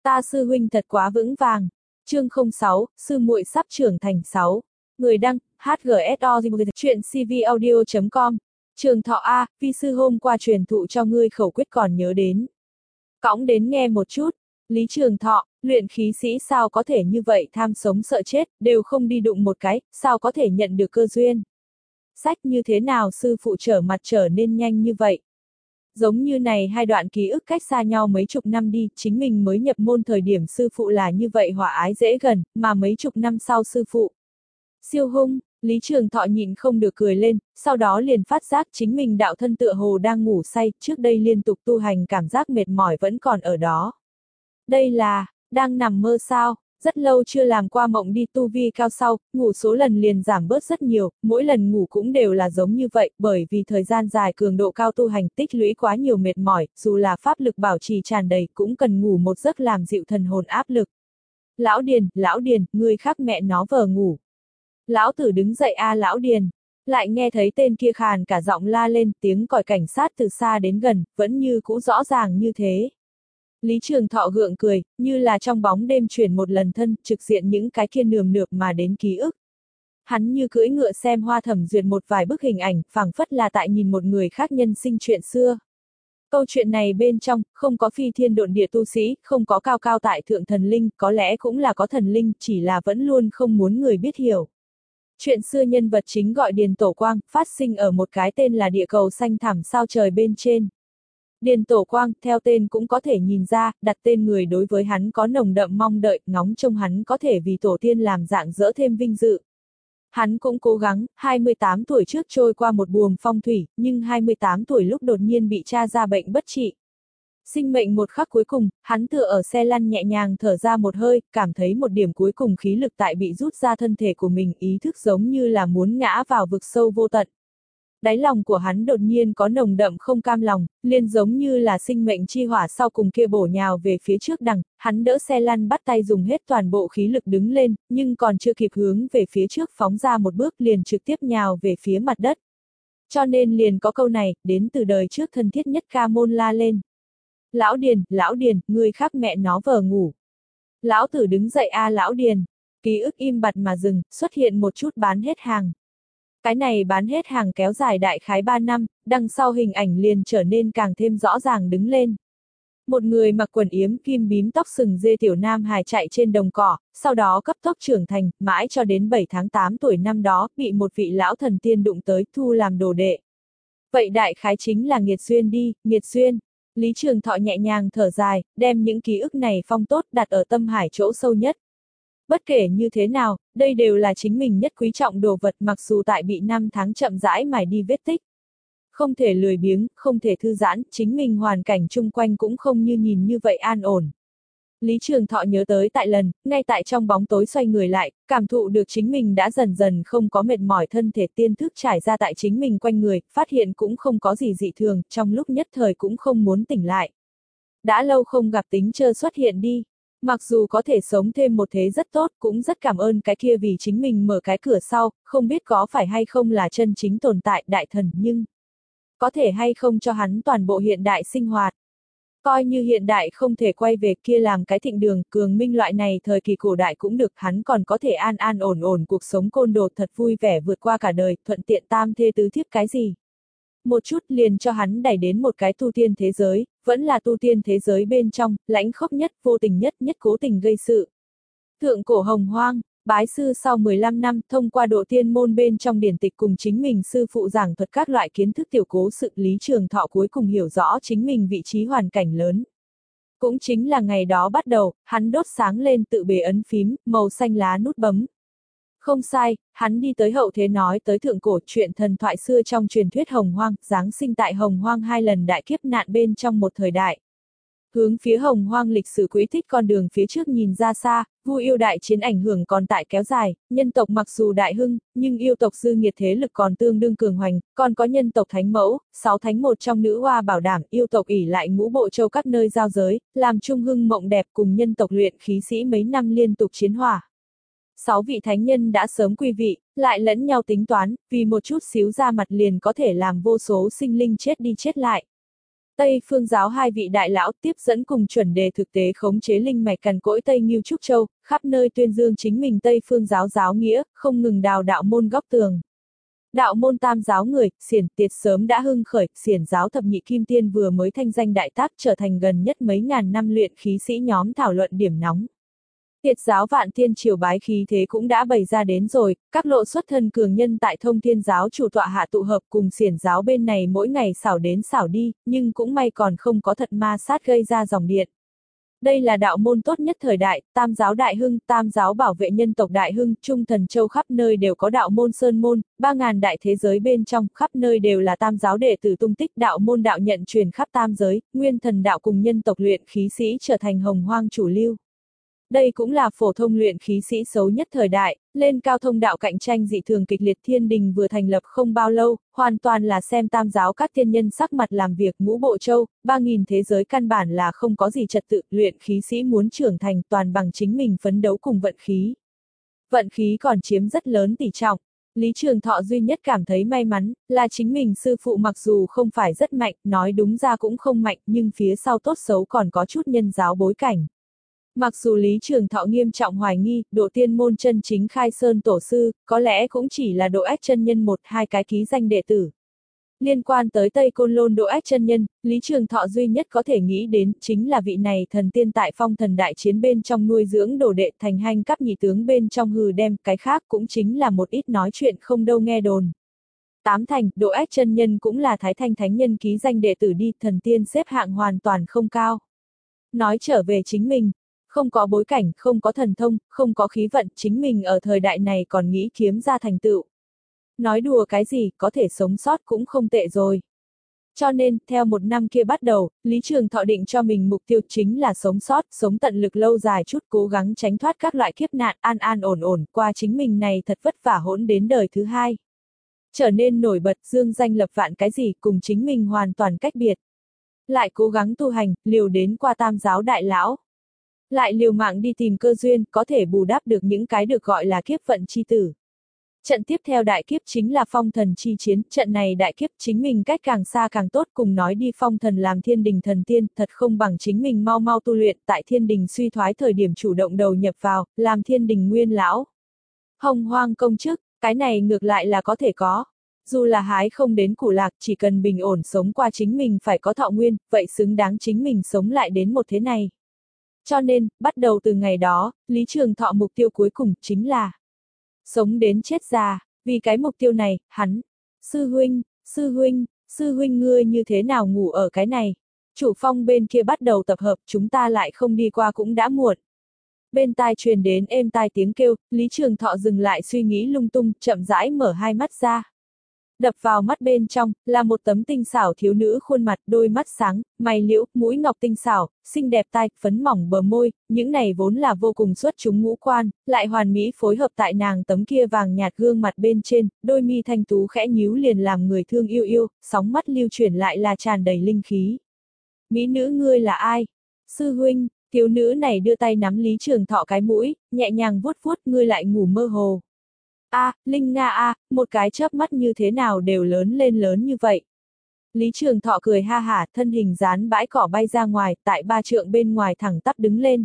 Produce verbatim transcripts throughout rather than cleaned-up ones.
Ta sư huynh thật quá vững vàng. Chương không sáu, sư muội sắp trưởng thành sáu. Người đăng, hát giê ét o chuyện cvaudio chấm com. Trường Thọ A, vi sư hôm qua truyền thụ cho ngươi khẩu quyết còn nhớ đến. Cõng đến nghe một chút. Lý Trường Thọ, luyện khí sĩ sao có thể như vậy tham sống sợ chết, đều không đi đụng một cái, sao có thể nhận được cơ duyên. Sách như thế nào sư phụ trở mặt trở nên nhanh như vậy. Giống như này hai đoạn ký ức cách xa nhau mấy chục năm đi, chính mình mới nhập môn thời điểm sư phụ là như vậy hòa ái dễ gần, mà mấy chục năm sau sư phụ. Siêu hung, Lý Trường Thọ nhịn không được cười lên, sau đó liền phát giác chính mình đạo thân tựa hồ đang ngủ say, trước đây liên tục tu hành cảm giác mệt mỏi vẫn còn ở đó. Đây là, đang nằm mơ sao, rất lâu chưa làm qua mộng đi tu vi cao sau, ngủ số lần liền giảm bớt rất nhiều, mỗi lần ngủ cũng đều là giống như vậy, bởi vì thời gian dài cường độ cao tu hành tích lũy quá nhiều mệt mỏi, dù là pháp lực bảo trì tràn đầy cũng cần ngủ một giấc làm dịu thần hồn áp lực. Lão Điền, Lão Điền, người khác mẹ nó vờ ngủ. Lão tử đứng dậy a à, Lão Điền. Lại nghe thấy tên kia khàn cả giọng la lên, tiếng còi cảnh sát từ xa đến gần, vẫn như cũ rõ ràng như thế. Lý Trường Thọ gượng cười, như là trong bóng đêm chuyển một lần thân, trực diện những cái kia nườm nượp mà đến ký ức. Hắn như cưỡi ngựa xem hoa thẩm duyệt một vài bức hình ảnh, phảng phất là tại nhìn một người khác nhân sinh chuyện xưa. Câu chuyện này bên trong, không có phi thiên độn địa tu sĩ, không có cao cao tại thượng thần linh, có lẽ cũng là có thần linh, chỉ là vẫn luôn không muốn người biết hiểu. Chuyện xưa nhân vật chính gọi Điền Tổ Quang, phát sinh ở một cái tên là địa cầu xanh thẳm sao trời bên trên. Điền Tổ Quang, theo tên cũng có thể nhìn ra, đặt tên người đối với hắn có nồng đậm mong đợi, ngóng trông hắn có thể vì tổ tiên làm dạng dỡ thêm vinh dự. Hắn cũng cố gắng, hai mươi tám tuổi trước trôi qua một buồm phong thủy, nhưng hai mươi tám tuổi lúc đột nhiên bị tra ra bệnh bất trị. Sinh mệnh một khắc cuối cùng, hắn tựa ở xe lăn nhẹ nhàng thở ra một hơi, cảm thấy một điểm cuối cùng khí lực tại bị rút ra thân thể của mình, ý thức giống như là muốn ngã vào vực sâu vô tận. Đáy lòng của hắn đột nhiên có nồng đậm không cam lòng, liền giống như là sinh mệnh chi hỏa sau cùng kia bổ nhào về phía trước đằng, hắn đỡ xe lăn bắt tay dùng hết toàn bộ khí lực đứng lên, nhưng còn chưa kịp hướng về phía trước phóng ra một bước liền trực tiếp nhào về phía mặt đất. Cho nên liền có câu này, đến từ đời trước thân thiết nhất ca môn la lên. Lão Điền, Lão Điền, người khác mẹ nó vờ ngủ. Lão tử đứng dậy a à, Lão Điền. Ký ức im bặt mà dừng, xuất hiện một chút bán hết hàng. Cái này bán hết hàng kéo dài đại khái ba năm, đằng sau hình ảnh liền trở nên càng thêm rõ ràng đứng lên. Một người mặc quần yếm kim bím tóc sừng dê tiểu nam hài chạy trên đồng cỏ, sau đó cấp tốc trưởng thành, mãi cho đến bảy tháng tám tuổi năm đó, bị một vị lão thần tiên đụng tới, thu làm đồ đệ. Vậy đại khái chính là nghiệt duyên đi, nghiệt duyên. Lý Trường Thọ nhẹ nhàng thở dài, đem những ký ức này phong tốt đặt ở tâm hải chỗ sâu nhất. Bất kể như thế nào, đây đều là chính mình nhất quý trọng đồ vật mặc dù tại bị năm tháng chậm rãi mài đi vết tích. Không thể lười biếng, không thể thư giãn, chính mình hoàn cảnh chung quanh cũng không như nhìn như vậy an ổn. Lý Trường Thọ nhớ tới tại lần, ngay tại trong bóng tối xoay người lại, cảm thụ được chính mình đã dần dần không có mệt mỏi thân thể tiên thức trải ra tại chính mình quanh người, phát hiện cũng không có gì dị thường, trong lúc nhất thời cũng không muốn tỉnh lại. Đã lâu không gặp tính chơ xuất hiện đi. Mặc dù có thể sống thêm một thế rất tốt, cũng rất cảm ơn cái kia vì chính mình mở cái cửa sau, không biết có phải hay không là chân chính tồn tại đại thần nhưng có thể hay không cho hắn toàn bộ hiện đại sinh hoạt. Coi như hiện đại không thể quay về kia làm cái thịnh đường, cường minh loại này thời kỳ cổ đại cũng được, hắn còn có thể an an ổn ổn cuộc sống côn đồ thật vui vẻ vượt qua cả đời, thuận tiện tam thê tứ thiếp cái gì. Một chút liền cho hắn đẩy đến một cái tu tiên thế giới, vẫn là tu tiên thế giới bên trong, lãnh khốc nhất, vô tình nhất, nhất cố tình gây sự. Thượng cổ hồng hoang, bái sư sau mười lăm năm, thông qua độ tiên môn bên trong điển tịch cùng chính mình sư phụ giảng thuật các loại kiến thức tiểu cố sự, Lý Trường Thọ cuối cùng hiểu rõ chính mình vị trí hoàn cảnh lớn. Cũng chính là ngày đó bắt đầu, hắn đốt sáng lên tự bề ấn phím, màu xanh lá nút bấm. Không sai, hắn đi tới hậu thế nói tới thượng cổ chuyện thần thoại xưa trong truyền thuyết hồng hoang, giáng sinh tại hồng hoang hai lần đại kiếp nạn bên trong một thời đại. Hướng phía hồng hoang lịch sử quỹ tích con đường phía trước nhìn ra xa, vu yêu đại chiến ảnh hưởng còn tại kéo dài, nhân tộc mặc dù đại hưng, nhưng yêu tộc dư nghiệt thế lực còn tương đương cường hoành, còn có nhân tộc thánh mẫu, sáu thánh một trong nữ hoa bảo đảm yêu tộc ỷ lại ngũ bộ châu các nơi giao giới, làm trung hưng mộng đẹp cùng nhân tộc luyện khí sĩ mấy năm liên tục chiến hỏa. Sáu vị thánh nhân đã sớm quy vị, lại lẫn nhau tính toán, vì một chút xíu ra mặt liền có thể làm vô số sinh linh chết đi chết lại. Tây Phương giáo hai vị đại lão tiếp dẫn cùng chuẩn đề thực tế khống chế linh mạch cằn cỗi Tây Ngưu Trúc Châu, khắp nơi tuyên dương chính mình Tây Phương giáo giáo nghĩa, không ngừng đào đạo môn góc tường. Đạo môn tam giáo người, xiển tiệt sớm đã hưng khởi, xiển giáo thập nhị kim tiên vừa mới thanh danh đại tác trở thành gần nhất mấy ngàn năm luyện khí sĩ nhóm thảo luận điểm nóng. Tiệt giáo vạn tiên triều bái khí thế cũng đã bày ra đến rồi, các lộ xuất thân cường nhân tại thông thiên giáo chủ tọa hạ tụ hợp cùng xiển giáo bên này mỗi ngày xảo đến xảo đi, nhưng cũng may còn không có thật ma sát gây ra dòng điện. Đây là đạo môn tốt nhất thời đại, tam giáo đại hưng, tam giáo bảo vệ nhân tộc đại hưng, trung thần châu khắp nơi đều có đạo môn sơn môn, ba ngàn đại thế giới bên trong, khắp nơi đều là tam giáo đệ tử tung tích đạo môn đạo nhận truyền khắp tam giới, nguyên thần đạo cùng nhân tộc luyện khí sĩ trở thành hồng hoang chủ lưu. Đây cũng là phổ thông luyện khí sĩ xấu nhất thời đại, lên cao thông đạo cạnh tranh dị thường kịch liệt thiên đình vừa thành lập không bao lâu, hoàn toàn là xem tam giáo các tiên nhân sắc mặt làm việc ngũ bộ châu, ba nghìn thế giới căn bản là không có gì trật tự, luyện khí sĩ muốn trưởng thành toàn bằng chính mình phấn đấu cùng vận khí. Vận khí còn chiếm rất lớn tỷ trọng. Lý Trường Thọ duy nhất cảm thấy may mắn, là chính mình sư phụ mặc dù không phải rất mạnh, nói đúng ra cũng không mạnh, nhưng phía sau tốt xấu còn có chút nhân giáo bối cảnh. Mặc dù Lý Trường Thọ nghiêm trọng hoài nghi, độ tiên môn chân chính khai sơn tổ sư, có lẽ cũng chỉ là độ ách chân nhân một hai cái ký danh đệ tử. Liên quan tới Tây Côn Lôn độ ách chân nhân, Lý Trường Thọ duy nhất có thể nghĩ đến chính là vị này thần tiên tại phong thần đại chiến bên trong nuôi dưỡng đồ đệ thành hành cấp nhị tướng bên trong hừ đem, cái khác cũng chính là một ít nói chuyện không đâu nghe đồn. Tám thành, độ ách chân nhân cũng là Thái Thanh Thánh Nhân ký danh đệ tử đi, thần tiên xếp hạng hoàn toàn không cao. Nói trở về chính mình. Không có bối cảnh, không có thần thông, không có khí vận, chính mình ở thời đại này còn nghĩ kiếm ra thành tựu. Nói đùa cái gì, có thể sống sót cũng không tệ rồi. Cho nên, theo một năm kia bắt đầu, Lý Trường Thọ định cho mình mục tiêu chính là sống sót, sống tận lực lâu dài chút, cố gắng tránh thoát các loại kiếp nạn, an an ổn ổn, qua chính mình này thật vất vả hỗn đến đời thứ hai. Trở nên nổi bật, dương danh lập vạn cái gì, cùng chính mình hoàn toàn cách biệt. Lại cố gắng tu hành, liều đến qua tam giáo đại lão. Lại liều mạng đi tìm cơ duyên, có thể bù đắp được những cái được gọi là kiếp vận chi tử. Trận tiếp theo đại kiếp chính là phong thần chi chiến, trận này đại kiếp chính mình cách càng xa càng tốt, cùng nói đi phong thần làm thiên đình thần tiên, thật không bằng chính mình mau mau tu luyện, tại thiên đình suy thoái thời điểm chủ động đầu nhập vào, làm thiên đình nguyên lão. Hồng hoang công chức, cái này ngược lại là có thể có. Dù là hái không đến củ lạc, chỉ cần bình ổn sống qua chính mình phải có thọ nguyên, vậy xứng đáng chính mình sống lại đến một thế này. Cho nên, bắt đầu từ ngày đó, Lý Trường Thọ mục tiêu cuối cùng chính là sống đến chết già. Vì cái mục tiêu này, hắn, sư huynh, sư huynh, sư huynh ngươi như thế nào ngủ ở cái này? Chủ phong bên kia bắt đầu tập hợp, chúng ta lại không đi qua cũng đã muộn. Bên tai truyền đến êm tai tiếng kêu, Lý Trường Thọ dừng lại suy nghĩ lung tung, chậm rãi mở hai mắt ra. Đập vào mắt bên trong, là một tấm tinh xảo thiếu nữ khuôn mặt, đôi mắt sáng, mày liễu, mũi ngọc tinh xảo, xinh đẹp tai, phấn mỏng bờ môi, những này vốn là vô cùng xuất chúng ngũ quan, lại hoàn mỹ phối hợp tại nàng tấm kia vàng nhạt gương mặt bên trên, đôi mi thanh tú khẽ nhíu liền làm người thương yêu yêu, sóng mắt lưu chuyển lại là tràn đầy linh khí. Mỹ nữ ngươi là ai? Sư huynh, thiếu nữ này đưa tay nắm Lý Trường Thọ cái mũi, nhẹ nhàng vuốt vuốt, ngươi lại ngủ mơ hồ. A, à, Linh Nga a, à, một cái chớp mắt như thế nào đều lớn lên lớn như vậy. Lý Trường Thọ cười ha hả, thân hình dán bãi cỏ bay ra ngoài, tại ba trượng bên ngoài thẳng tắp đứng lên.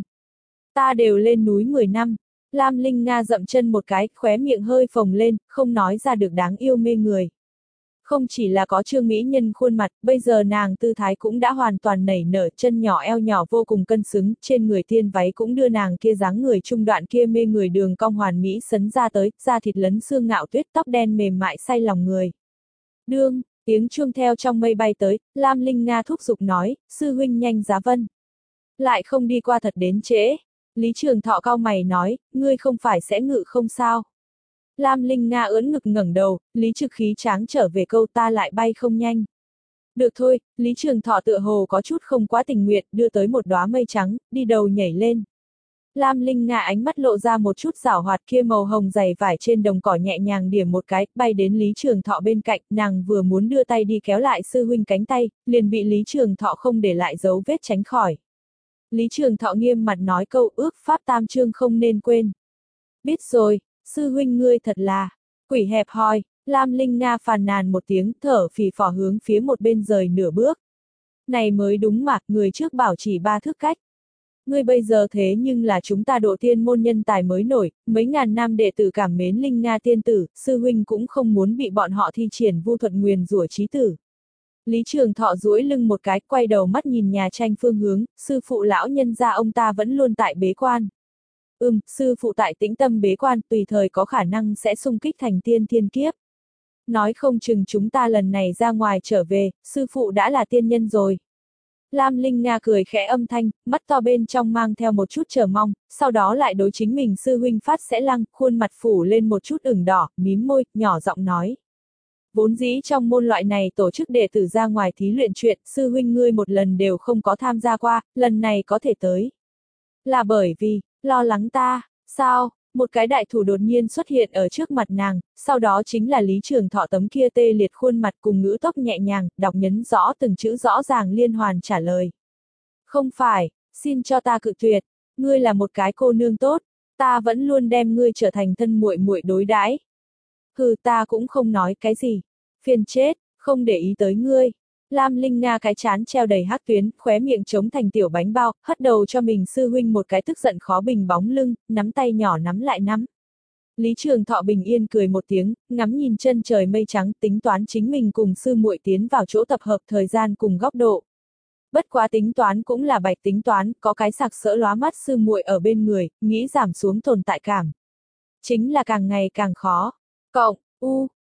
Ta đều lên núi mười năm. Lam Linh Nga dậm chân một cái, khóe miệng hơi phồng lên, không nói ra được đáng yêu mê người. Không chỉ là có trương mỹ nhân khuôn mặt, bây giờ nàng tư thái cũng đã hoàn toàn nảy nở, chân nhỏ eo nhỏ vô cùng cân xứng, trên người tiên váy cũng đưa nàng kia dáng người trung đoạn kia mê người đường cong hoàn mỹ sấn ra tới, da thịt lấn xương ngạo tuyết, tóc đen mềm mại say lòng người. Đương, tiếng chuông theo trong mây bay tới, Lam Linh Nga thúc giục nói, sư huynh nhanh giá vân. Lại không đi qua thật đến trễ. Lý Trường Thọ cau mày nói, ngươi không phải sẽ ngự không sao? Lam Linh Nga ưỡn ngực ngẩng đầu, Lý Trực khí tráng trở về câu ta lại bay không nhanh. Được thôi, Lý Trường Thọ tựa hồ có chút không quá tình nguyện, đưa tới một đóa mây trắng, đi đầu nhảy lên. Lam Linh Nga ánh mắt lộ ra một chút giảo hoạt, kia màu hồng dày vải trên đồng cỏ nhẹ nhàng điểm một cái, bay đến Lý Trường Thọ bên cạnh, nàng vừa muốn đưa tay đi kéo lại sư huynh cánh tay, liền bị Lý Trường Thọ không để lại dấu vết tránh khỏi. Lý Trường Thọ nghiêm mặt nói câu ước pháp tam chương không nên quên. Biết rồi. Sư huynh ngươi thật là quỷ hẹp hòi. Lam Linh Nga phàn nàn một tiếng, thở phì phò hướng phía một bên rời nửa bước. Này mới đúng mà, người trước bảo chỉ ba thước cách. Ngươi bây giờ thế nhưng là chúng ta độ tiên môn nhân tài mới nổi, mấy ngàn năm đệ tử cảm mến Linh Nga tiên tử, sư huynh cũng không muốn bị bọn họ thi triển vu thuật nguyền rủa chí tử. Lý Trường Thọ duỗi lưng một cái, quay đầu mắt nhìn nhà tranh phương hướng, sư phụ lão nhân gia ông ta vẫn luôn tại bế quan. Ừm, sư phụ tại tĩnh tâm bế quan, tùy thời có khả năng sẽ xung kích thành tiên thiên kiếp. Nói không chừng chúng ta lần này ra ngoài trở về, sư phụ đã là tiên nhân rồi. Lam Linh Nga cười khẽ âm thanh, mắt to bên trong mang theo một chút chờ mong, sau đó lại đối chính mình sư huynh phát sẽ lăng, khuôn mặt phủ lên một chút ửng đỏ, mím môi, nhỏ giọng nói. Vốn dĩ trong môn loại này tổ chức đệ tử ra ngoài thí luyện chuyện, sư huynh ngươi một lần đều không có tham gia qua, lần này có thể tới. Là bởi vì, lo lắng ta, sao? Một cái đại thủ đột nhiên xuất hiện ở trước mặt nàng, sau đó chính là Lý Trường Thọ tấm kia tê liệt khuôn mặt cùng ngữ tốc nhẹ nhàng, đọc nhấn rõ từng chữ rõ ràng liên hoàn trả lời. Không phải, xin cho ta cự tuyệt, ngươi là một cái cô nương tốt, ta vẫn luôn đem ngươi trở thành thân muội muội đối đãi. Hừ, ta cũng không nói cái gì, phiền chết, không để ý tới ngươi. Lam Linh Nga cái chán treo đầy hắc tuyến, khóe miệng trống thành tiểu bánh bao, hất đầu cho mình sư huynh một cái tức giận khó bình bóng lưng, nắm tay nhỏ nắm lại nắm. Lý Trường Thọ bình yên cười một tiếng, ngắm nhìn chân trời mây trắng, tính toán chính mình cùng sư muội tiến vào chỗ tập hợp thời gian cùng góc độ. Bất quá tính toán cũng là bạch tính toán, có cái sặc sỡ lóa mắt sư muội ở bên người, nghĩ giảm xuống tồn tại cảm. Chính là càng ngày càng khó. Cộng, u,